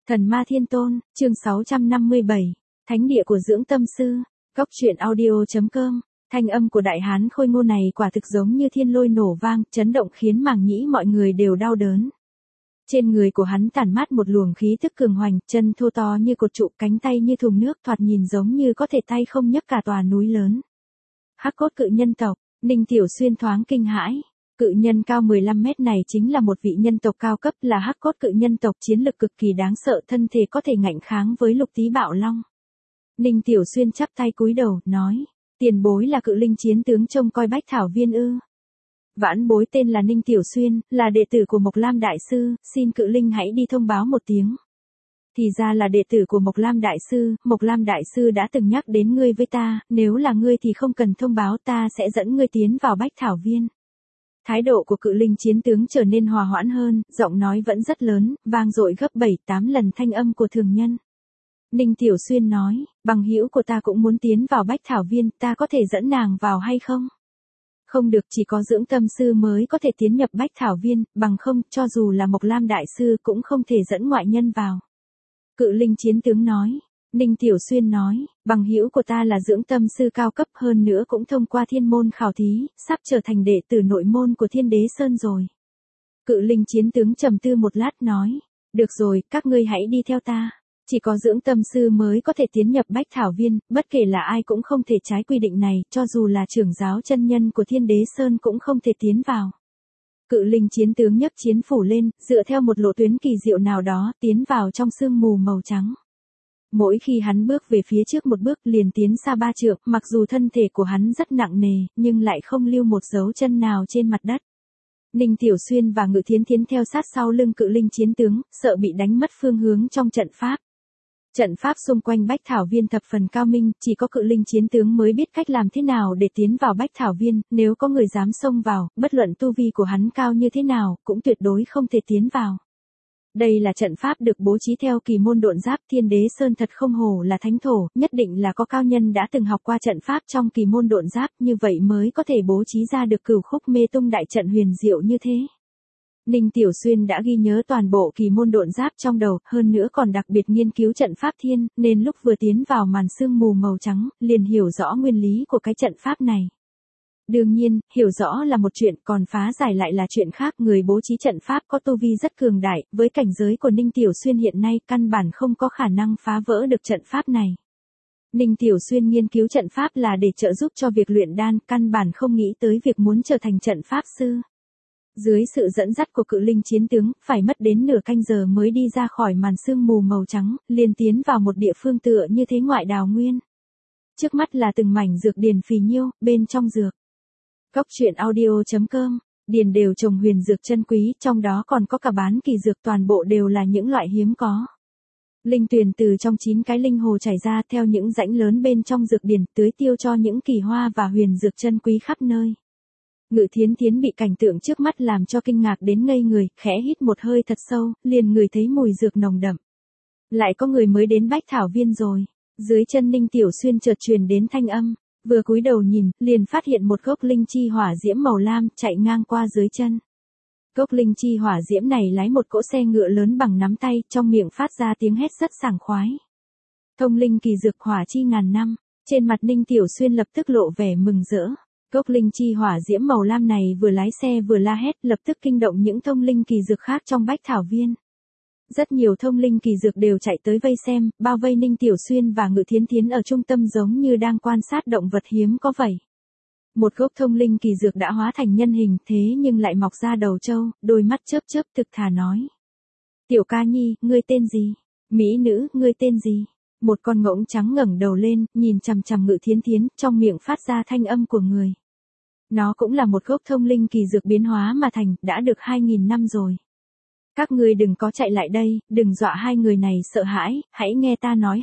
Thần Ma Thiên Tôn, chương 657, Thánh địa của dưỡng tâm sư, Cốc truyện audio.com. Thanh âm của đại hán khôi ngô này quả thực giống như thiên lôi nổ vang, chấn động khiến màng nhĩ mọi người đều đau đớn. Trên người của hắn tản mát một luồng khí thức cường hoành, chân thô to như cột trụ, cánh tay như thùng nước, thoạt nhìn giống như có thể tay không nhấc cả tòa núi lớn. Hắc cốt cự nhân tộc, Ninh Tiểu Xuyên thoáng kinh hãi. Cự nhân cao 15 mét này chính là một vị nhân tộc cao cấp, là hắc cốt cự nhân tộc, chiến lực cực kỳ đáng sợ, thân thể có thể ngạnh kháng với lục tý bạo long. Ninh Tiểu Xuyên chắp tay cúi đầu, nói, tiền bối là cự linh chiến tướng trông coi Bách Thảo Viên ư? Vãn bối tên là Ninh Tiểu Xuyên, là đệ tử của Mộc Lam Đại Sư, xin cự linh hãy đi thông báo một tiếng. Thì ra là đệ tử của Mộc Lam Đại Sư, Mộc Lam Đại Sư đã từng nhắc đến ngươi với ta, nếu là ngươi thì không cần thông báo, ta sẽ dẫn ngươi tiến vào Bách Thảo Viên. Thái độ của cự linh chiến tướng trở nên hòa hoãn hơn, giọng nói vẫn rất lớn, vang dội gấp 7-8 lần thanh âm của thường nhân. Ninh Tiểu Xuyên nói, bằng hữu của ta cũng muốn tiến vào Bách Thảo Viên, ta có thể dẫn nàng vào hay không? Không được, chỉ có dưỡng tâm sư mới có thể tiến nhập Bách Thảo Viên, bằng không, cho dù là Mộc Lam Đại Sư cũng không thể dẫn ngoại nhân vào. Cự linh chiến tướng nói. Ninh Tiểu Xuyên nói, bằng hữu của ta là dưỡng tâm sư cao cấp, hơn nữa cũng thông qua thiên môn khảo thí, sắp trở thành đệ tử nội môn của Thiên Đế Sơn rồi. Cự linh chiến tướng trầm tư một lát nói, được rồi, các ngươi hãy đi theo ta. Chỉ có dưỡng tâm sư mới có thể tiến nhập Bách Thảo Viên, bất kể là ai cũng không thể trái quy định này, cho dù là trưởng giáo chân nhân của Thiên Đế Sơn cũng không thể tiến vào. Cự linh chiến tướng nhấc chiến phủ lên, dựa theo một lộ tuyến kỳ diệu nào đó, tiến vào trong sương mù màu trắng. Mỗi khi hắn bước về phía trước một bước liền tiến xa 3 trượng, mặc dù thân thể của hắn rất nặng nề, nhưng lại không lưu một dấu chân nào trên mặt đất. Ninh Tiểu Xuyên và Ngự Thiến Thiến theo sát sau lưng cự linh chiến tướng, sợ bị đánh mất phương hướng trong trận pháp. Trận pháp xung quanh Bách Thảo Viên thập phần cao minh, chỉ có cự linh chiến tướng mới biết cách làm thế nào để tiến vào Bách Thảo Viên, nếu có người dám xông vào, bất luận tu vi của hắn cao như thế nào, cũng tuyệt đối không thể tiến vào. Đây là trận pháp được bố trí theo kỳ môn độn giáp, Thiên Đế Sơn thật không hổ là thánh thổ, nhất định là có cao nhân đã từng học qua trận pháp trong kỳ môn độn giáp, như vậy mới có thể bố trí ra được cửu khúc mê tung đại trận huyền diệu như thế. Ninh Tiểu Xuyên đã ghi nhớ toàn bộ kỳ môn độn giáp trong đầu, hơn nữa còn đặc biệt nghiên cứu trận pháp thiên, nên lúc vừa tiến vào màn sương mù màu trắng, liền hiểu rõ nguyên lý của cái trận pháp này. Đương nhiên, hiểu rõ là một chuyện, còn phá giải lại là chuyện khác, người bố trí trận pháp có tu vi rất cường đại, với cảnh giới của Ninh Tiểu Xuyên hiện nay, căn bản không có khả năng phá vỡ được trận pháp này. Ninh Tiểu Xuyên nghiên cứu trận pháp là để trợ giúp cho việc luyện đan, căn bản không nghĩ tới việc muốn trở thành trận pháp sư. Dưới sự dẫn dắt của cự linh chiến tướng, phải mất đến nửa canh giờ mới đi ra khỏi màn sương mù màu trắng, liền tiến vào một địa phương tựa như thế ngoại đào nguyên. Trước mắt là từng mảnh dược điền phì nhiêu, bên trong dược. Cốc truyện audio.com, điền đều trồng huyền dược chân quý, trong đó còn có cả bán kỳ dược, toàn bộ đều là những loại hiếm có. Linh tuyền từ trong 9 cái linh hồ chảy ra theo những rãnh lớn bên trong dược điền, tưới tiêu cho những kỳ hoa và huyền dược chân quý khắp nơi. Ngự Thiến Thiến bị cảnh tượng trước mắt làm cho kinh ngạc đến ngây người, khẽ hít một hơi thật sâu, liền ngửi thấy mùi dược nồng đậm. Lại có người mới đến Bách Thảo Viên rồi. Dưới chân Ninh Tiểu Xuyên chợt truyền đến thanh âm, vừa cúi đầu nhìn, liền phát hiện một gốc linh chi hỏa diễm màu lam chạy ngang qua dưới chân. Gốc linh chi hỏa diễm này lái một cỗ xe ngựa lớn bằng nắm tay, trong miệng phát ra tiếng hét rất sảng khoái. Thông linh kỳ dược hỏa chi ngàn năm, trên mặt Ninh Tiểu Xuyên lập tức lộ vẻ mừng rỡ. Gốc linh chi hỏa diễm màu lam này vừa lái xe vừa la hét, lập tức kinh động những thông linh kỳ dược khác trong Bách Thảo Viên. Rất nhiều thông linh kỳ dược đều chạy tới vây xem, bao vây Ninh Tiểu Xuyên và Ngự Thiến Thiến ở trung tâm giống như đang quan sát động vật hiếm có vậy. Một gốc thông linh kỳ dược đã hóa thành nhân hình, thế nhưng lại mọc ra đầu trâu, đôi mắt chớp chớp thực thà nói. Tiểu ca nhi, ngươi tên gì? Mỹ nữ, ngươi tên gì? Một con ngỗng trắng ngẩng đầu lên, nhìn chằm chằm Ngự Thiến Thiến, trong miệng phát ra thanh âm của người. Nó cũng là một gốc thông linh kỳ dược biến hóa mà thành, đã được 2000 năm rồi. Các ngươi đừng có chạy lại đây, đừng dọa hai người này sợ hãi, hãy nghe ta nói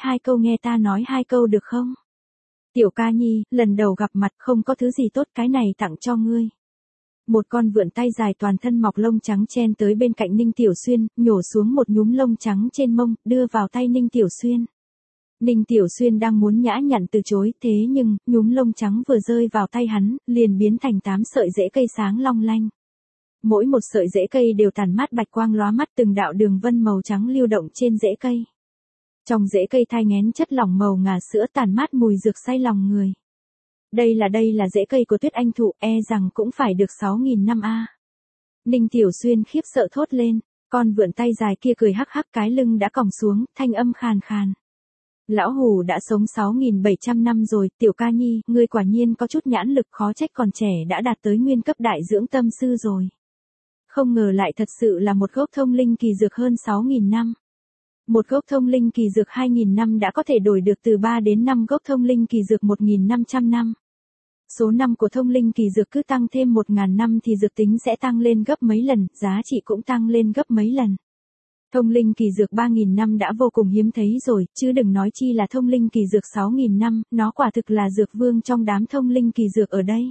hai câu được không? Tiểu ca nhi, lần đầu gặp mặt không có thứ gì tốt, cái này tặng cho ngươi. Một con vượn tay dài toàn thân mọc lông trắng chen tới bên cạnh Ninh Tiểu Xuyên, nhổ xuống một nhúm lông trắng trên mông, đưa vào tay Ninh Tiểu Xuyên. Ninh Tiểu Xuyên đang muốn nhã nhặn từ chối, thế nhưng, nhúm lông trắng vừa rơi vào tay hắn, liền biến thành 8 sợi rễ cây sáng long lanh. mỗi một sợi rễ cây đều tản mát bạch quang lóa mắt, từng đạo đường vân màu trắng lưu động trên rễ cây. Trong rễ cây thai nghén chất lỏng màu ngà sữa tản mát mùi dược say lòng người. Đây là rễ cây của Tuyết Anh thụ, e rằng cũng phải được 6.000 năm a. Ninh Tiểu Xuyên khiếp sợ thốt lên, con vượn tay dài kia cười hắc hắc, cái lưng đã còng xuống, thanh âm khàn khàn. Lão hủ đã sống 6.700 năm rồi, Tiểu ca nhi, ngươi quả nhiên có chút nhãn lực, khó trách còn trẻ đã đạt tới nguyên cấp đại dưỡng tâm sư rồi. Không ngờ lại thật sự là một gốc thông linh kỳ dược hơn 6.000 năm. Một gốc thông linh kỳ dược 2.000 năm đã có thể đổi được từ 3 đến 5 gốc thông linh kỳ dược 1.500 năm. Số năm của thông linh kỳ dược cứ tăng thêm 1.000 năm thì dược tính sẽ tăng lên gấp mấy lần, giá trị cũng tăng lên gấp mấy lần. Thông linh kỳ dược 3.000 năm đã vô cùng hiếm thấy rồi, chứ đừng nói chi là thông linh kỳ dược 6.000 năm, nó quả thực là dược vương trong đám thông linh kỳ dược ở đây.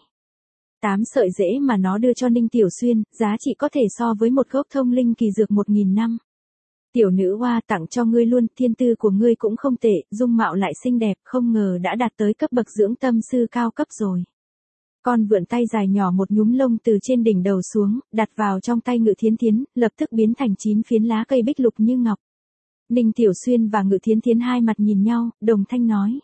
8 sợi rễ mà nó đưa cho Ninh Tiểu Xuyên, giá trị có thể so với một gốc thông linh kỳ dược 1.000 năm. Tiểu nữ hoa, tặng cho ngươi luôn, thiên tư của ngươi cũng không tệ, dung mạo lại xinh đẹp, không ngờ đã đạt tới cấp bậc dưỡng tâm sư cao cấp rồi. Con vượn tay dài nhỏ một nhúm lông từ trên đỉnh đầu xuống, đặt vào trong tay Ngự Thiến Thiến, lập tức biến thành 9 phiến lá cây bích lục như ngọc. Ninh Tiểu Xuyên và Ngự Thiến Thiến hai mặt nhìn nhau, đồng thanh nói.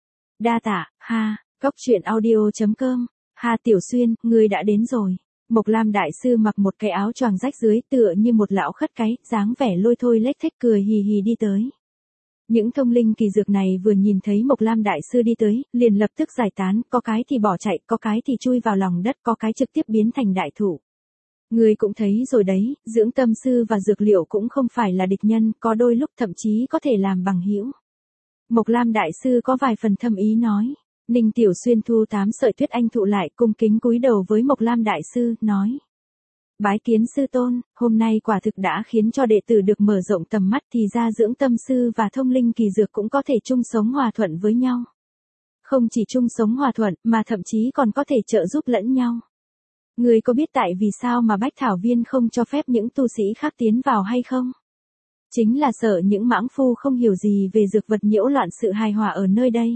Đa tạ, ha, goctruyện.audio.com, ha Tiểu Xuyên, ngươi đã đến rồi. Mộc Lam đại sư mặc một cái áo choàng rách dưới, tựa như một lão khất cái, dáng vẻ lôi thôi lếch thếch, cười hì hì đi tới. Những thông linh kỳ dược này vừa nhìn thấy Mộc Lam đại sư đi tới, liền lập tức giải tán, có cái thì bỏ chạy, có cái thì chui vào lòng đất, có cái trực tiếp biến thành đại thụ. Người cũng thấy rồi đấy, dưỡng tâm sư và dược liệu cũng không phải là địch nhân, có đôi lúc thậm chí có thể làm bằng hữu. Mộc Lam đại sư có vài phần thâm ý nói. Ninh Tiểu Xuyên thu 8 sợi Tuyết Anh thụ lại, cung kính cúi đầu với Mộc Lam đại sư, nói. Bái kiến sư tôn, hôm nay quả thực đã khiến cho đệ tử được mở rộng tầm mắt, thì ra dưỡng tâm sư và thông linh kỳ dược cũng có thể chung sống hòa thuận với nhau. Không chỉ chung sống hòa thuận, mà thậm chí còn có thể trợ giúp lẫn nhau. Người có biết tại vì sao mà Bách Thảo Viên không cho phép những tu sĩ khác tiến vào hay không? Chính là sợ những mãng phu không hiểu gì về dược vật nhiễu loạn sự hài hòa ở nơi đây.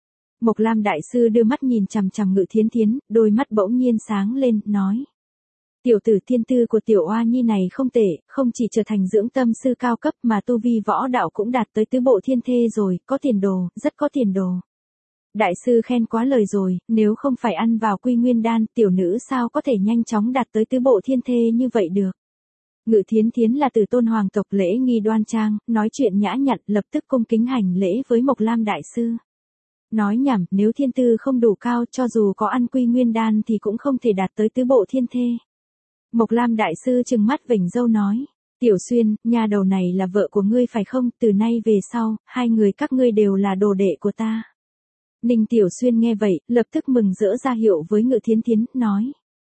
Mộc Lam đại sư đưa mắt nhìn chằm chằm Ngự Thiến Thiến, đôi mắt bỗng nhiên sáng lên, nói. Tiểu tử thiên tư của tiểu oa nhi này không tệ, không chỉ trở thành dưỡng tâm sư cao cấp mà tu vi võ đạo cũng đạt tới tứ bộ thiên thê rồi, có tiền đồ, rất có tiền đồ. Đại sư khen quá lời rồi, nếu không phải ăn vào Quy Nguyên đan, tiểu nữ sao có thể nhanh chóng đạt tới tứ bộ thiên thê như vậy được. Ngự Thiến Thiến là từ tôn hoàng tộc, lễ nghi đoan trang, nói chuyện nhã nhặn, lập tức cung kính hành lễ với Mộc Lam đại sư. Nói nhảm, nếu thiên tư không đủ cao, cho dù có ăn Quy Nguyên đan thì cũng không thể đạt tới tứ bộ thiên thê. Mộc Lam đại sư trừng mắt vểnh râu nói. Tiểu Xuyên, nhà đầu này là vợ của ngươi phải không, từ nay về sau, hai người các ngươi đều là đồ đệ của ta. Ninh Tiểu Xuyên nghe vậy, lập tức mừng rỡ ra hiệu với Ngự Thiến Thiến, nói.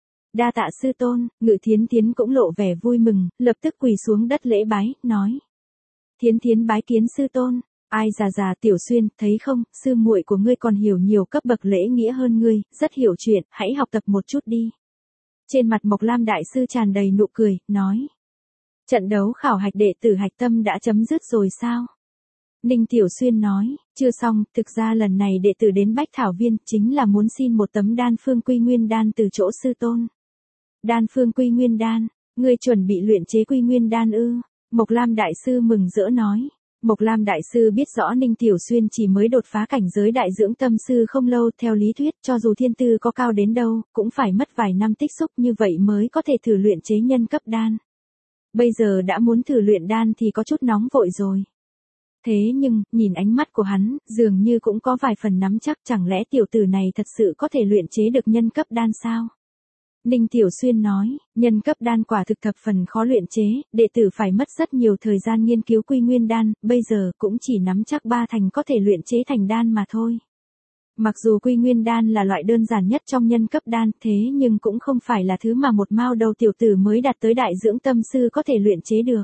Đa tạ sư tôn, Ngự Thiến Thiến cũng lộ vẻ vui mừng, lập tức quỳ xuống đất lễ bái, nói. Thiến Thiến bái kiến sư tôn. Ai già Tiểu Xuyên, thấy không, sư muội của ngươi còn hiểu nhiều cấp bậc lễ nghĩa hơn ngươi, rất hiểu chuyện, hãy học tập một chút đi. Trên mặt Mộc Lam đại sư tràn đầy nụ cười, nói. Trận đấu khảo hạch đệ tử hạch tâm đã chấm dứt rồi sao? Ninh Tiểu Xuyên nói, chưa xong, thực ra lần này đệ tử đến Bách Thảo Viên chính là muốn xin một tấm đan phương Quy Nguyên đan từ chỗ sư tôn. Đan phương Quy Nguyên đan, ngươi chuẩn bị luyện chế Quy Nguyên đan ư? Mộc Lam đại sư mừng rỡ nói. Mộc Lam đại sư biết rõ Ninh Tiểu Xuyên chỉ mới đột phá cảnh giới đại dưỡng tâm sư không lâu, theo lý thuyết cho dù thiên tư có cao đến đâu, cũng phải mất vài năm tích xúc như vậy mới có thể thử luyện chế nhân cấp đan. Bây giờ đã muốn thử luyện đan thì có chút nóng vội rồi. Thế nhưng, nhìn ánh mắt của hắn, dường như cũng có vài phần nắm chắc, chẳng lẽ tiểu tử này thật sự có thể luyện chế được nhân cấp đan sao? Ninh Tiểu Xuyên nói, nhân cấp đan quả thực thập phần khó luyện chế, đệ tử phải mất rất nhiều thời gian nghiên cứu Quy Nguyên đan, bây giờ cũng chỉ nắm chắc 3 thành có thể luyện chế thành đan mà thôi. Mặc dù Quy Nguyên đan là loại đơn giản nhất trong nhân cấp đan, thế nhưng cũng không phải là thứ mà một mao đầu tiểu tử mới đạt tới đại dưỡng tâm sư có thể luyện chế được.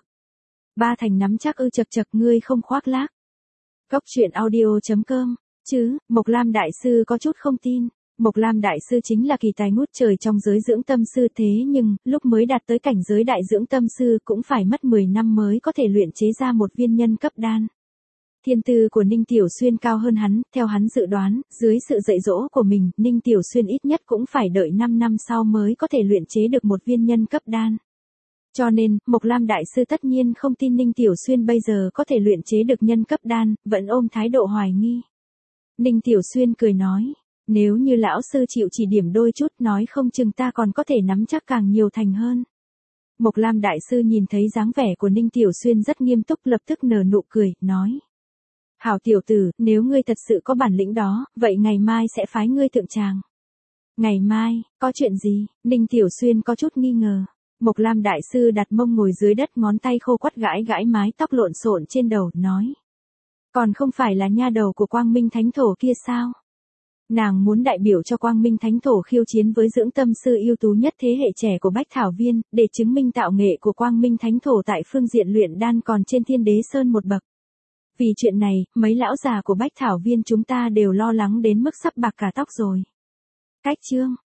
3 thành nắm chắc ư? Chậc chậc, ngươi không khoác lác. Goctruyện.audio.com, chứ, Mộc Lam đại sư có chút không tin. Mộc Lam đại sư chính là kỳ tài ngút trời trong giới dưỡng tâm sư, thế nhưng, lúc mới đạt tới cảnh giới đại dưỡng tâm sư cũng phải mất 10 năm mới có thể luyện chế ra một viên nhân cấp đan. Thiên tư của Ninh Tiểu Xuyên cao hơn hắn, theo hắn dự đoán, dưới sự dạy dỗ của mình, Ninh Tiểu Xuyên ít nhất cũng phải đợi 5 năm sau mới có thể luyện chế được một viên nhân cấp đan. Cho nên, Mộc Lam Đại Sư tất nhiên không tin Ninh Tiểu Xuyên bây giờ có thể luyện chế được nhân cấp đan, vẫn ôm thái độ hoài nghi. Ninh Tiểu Xuyên cười nói, nếu như lão sư chịu chỉ điểm đôi chút nói không chừng ta còn có thể nắm chắc càng nhiều thành hơn. Mộc Lam Đại Sư nhìn thấy dáng vẻ của Ninh Tiểu Xuyên rất nghiêm túc lập tức nở nụ cười, nói. Hảo tiểu tử, nếu ngươi thật sự có bản lĩnh đó, vậy ngày mai sẽ phái ngươi thượng tràng. Ngày mai, có chuyện gì? Ninh Tiểu Xuyên có chút nghi ngờ. Mộc Lam Đại Sư đặt mông ngồi dưới đất ngón tay khô quắt gãi gãi mái tóc lộn xộn trên đầu, nói. Còn không phải là nha đầu của Quang Minh Thánh Thổ kia sao? Nàng muốn đại biểu cho Quang Minh Thánh Thổ khiêu chiến với dưỡng tâm sư ưu tú nhất thế hệ trẻ của Bách Thảo Viên, để chứng minh tạo nghệ của Quang Minh Thánh Thổ tại phương diện luyện đan còn trên Thiên Đế Sơn một bậc. Vì chuyện này, mấy lão già của Bách Thảo Viên chúng ta đều lo lắng đến mức sắp bạc cả tóc rồi. Cách chương